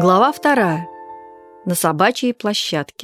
Глава 2. На собачьей площадке.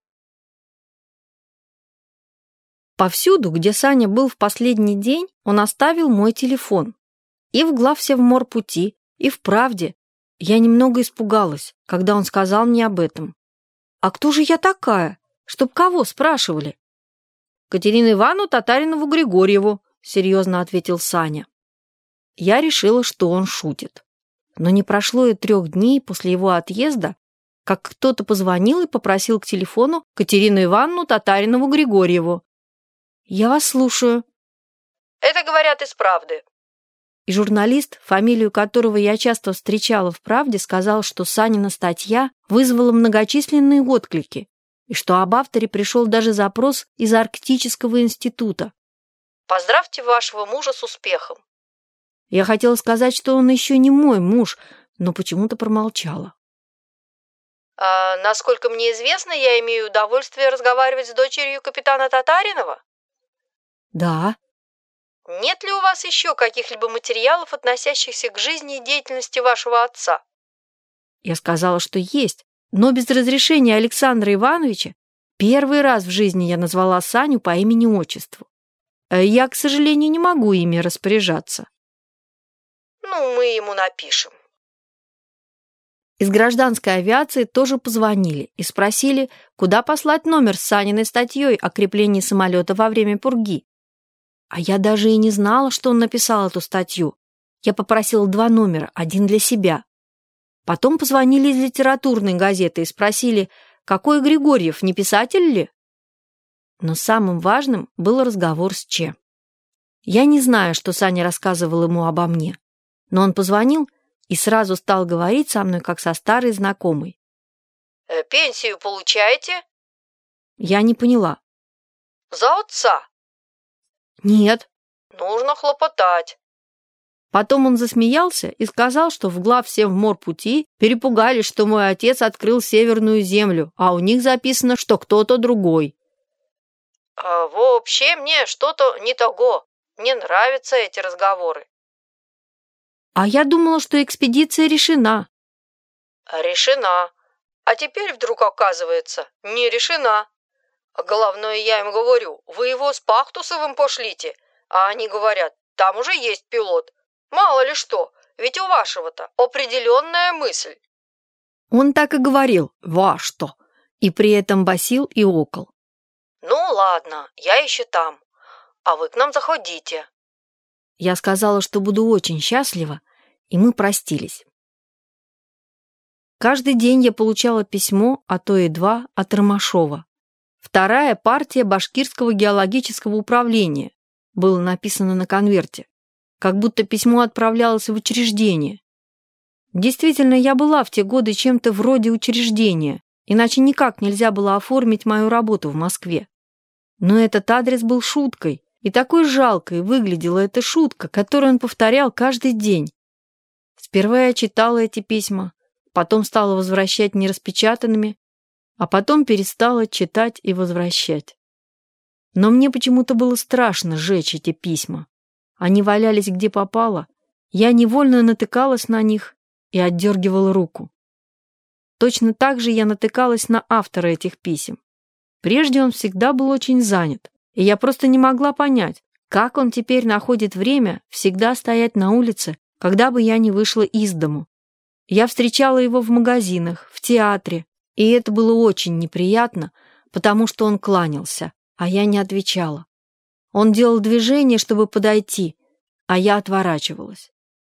Повсюду, где Саня был в последний день, он оставил мой телефон. И в главсевморпути, и в правде. Я немного испугалась, когда он сказал мне об этом. А кто же я такая? Чтоб кого спрашивали? Катерину Ивановну Татаринову Григорьеву, серьезно ответил Саня. Я решила, что он шутит. Но не прошло и 3 дней после его отъезда, как кто-то позвонил и попросил к телефону Катерину Ивановну Татаринову Григорьеву. «Я вас слушаю». «Это говорят из правды». И журналист, фамилию которого я часто встречала в «Правде», сказал, что Санина статья вызвала многочисленные отклики и что об авторе пришел даже запрос из Арктического института. «Поздравьте вашего мужа с успехом». Я хотела сказать, что он еще не мой муж, но почему-то промолчала. «Насколько мне известно, я имею удовольствие разговаривать с дочерью капитана Татаринова?» «Да». «Нет ли у вас еще каких-либо материалов, относящихся к жизни и деятельности вашего отца?» Я сказала, что есть, но без разрешения Александра Ивановича. Первый раз в жизни я назвала Саню по имени-отчеству. Я, к сожалению, не могу ими распоряжаться. «Ну, мы ему напишем». Из гражданской авиации тоже позвонили и спросили, куда послать номер с Саниной статьей о креплении самолета во время пурги. А я даже и не знала, что он написал эту статью. Я попросила 2 номера, один для себя. Потом позвонили из литературной газеты и спросили, какой Григорьев, не писатель ли? Но самым важным был разговор с Че. Я не знаю, что Саня рассказывал ему обо мне. Но он позвонил и сразу стал говорить со мной, как со старой знакомой. «Пенсию получаете?» Я не поняла. «За отца?» «Нет». «Нужно хлопотать». Потом он засмеялся и сказал, что в главсевморпути перепугались, что мой отец открыл Северную землю, а у них записано, что кто-то другой. «Вообще мне что-то не того. Мне нравятся эти разговоры». А я думала, что экспедиция решена. Решена. А теперь вдруг оказывается, не решена. Главное, я им говорю, вы его с Пахтусовым пошлите. А они говорят, там уже есть пилот. Мало ли что, ведь у вашего-то определенная мысль. Он так и говорил, во что, и при этом басил и окол. Ну ладно, я еще там, а вы к нам заходите. Я сказала, что буду очень счастлива, и мы простились. Каждый день я получала письмо, а то и 2, от Ромашова. 2-я партия Башкирского геологического управления было написано на конверте, как будто письмо отправлялось в учреждение. Действительно, я была в те годы чем-то вроде учреждения, иначе никак нельзя было оформить мою работу в Москве. Но этот адрес был шуткой, и такой жалкой выглядела эта шутка, которую он повторял каждый день. Сперва я читала эти письма, потом стала возвращать нераспечатанными, а потом перестала читать и возвращать. Но мне почему-то было страшно сжечь эти письма. Они валялись где попало, я невольно натыкалась на них и отдергивала руку. Точно так же я натыкалась на автора этих писем. Прежде он всегда был очень занят. И я просто не могла понять, как он теперь находит время всегда стоять на улице, когда бы я не вышла из дому. Я встречала его в магазинах, в театре, и это было очень неприятно, потому что он кланялся, а я не отвечала. Он делал движение, чтобы подойти, а я отворачивалась.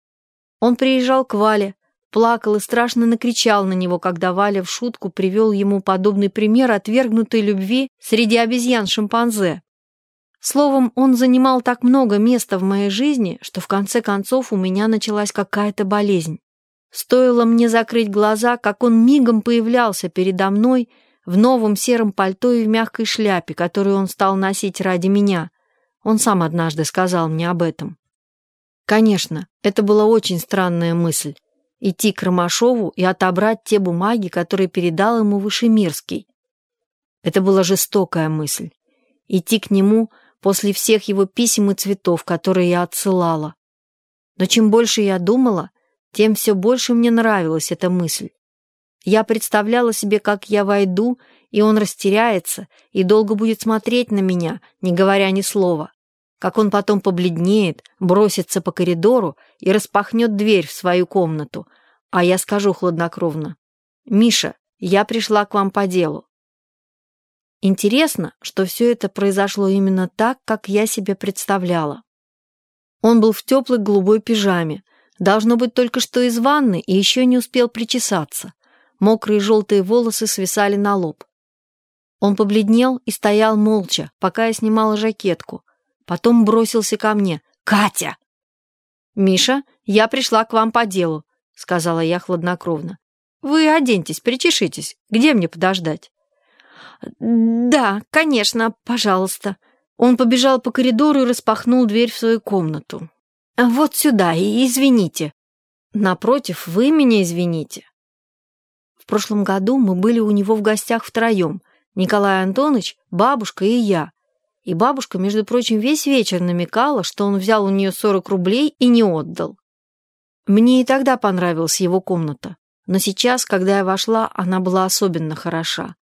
Он приезжал к Вале, плакал и страшно накричал на него, когда Валя в шутку привел ему подобный пример отвергнутой любви среди обезьян-шимпанзе. Словом, он занимал так много места в моей жизни, что в конце концов у меня началась какая-то болезнь. Стоило мне закрыть глаза, как он мигом появлялся передо мной в новом сером пальто и в мягкой шляпе, которую он стал носить ради меня. Он сам однажды сказал мне об этом. Конечно, это была очень странная мысль — идти к Ромашову и отобрать те бумаги, которые передал ему Вышемирский. Это была жестокая мысль — идти к нему после всех его писем и цветов, которые я отсылала. Но чем больше я думала, тем все больше мне нравилась эта мысль. Я представляла себе, как я войду, и он растеряется и долго будет смотреть на меня, не говоря ни слова. Как он потом побледнеет, бросится по коридору и распахнет дверь в свою комнату, а я скажу хладнокровно: «Миша, я пришла к вам по делу». Интересно, что все это произошло именно так, как я себе представляла. Он был в теплой голубой пижаме, должно быть, только что из ванны и еще не успел причесаться. Мокрые желтые волосы свисали на лоб. Он побледнел и стоял молча, пока я снимала жакетку. Потом бросился ко мне. «Катя!» «Миша, я пришла к вам по делу», — сказала я хладнокровно. «Вы оденьтесь, причешитесь. Где мне подождать?» «Да, конечно, пожалуйста». Он побежал по коридору и распахнул дверь в свою комнату. «Вот сюда, и извините». «Напротив, вы меня извините». В прошлом году мы были у него в гостях втроем. Николай Антонович, бабушка и я. И бабушка, между прочим, весь вечер намекала, что он взял у нее 40 рублей и не отдал. Мне и тогда понравилась его комната. Но сейчас, когда я вошла, она была особенно хороша.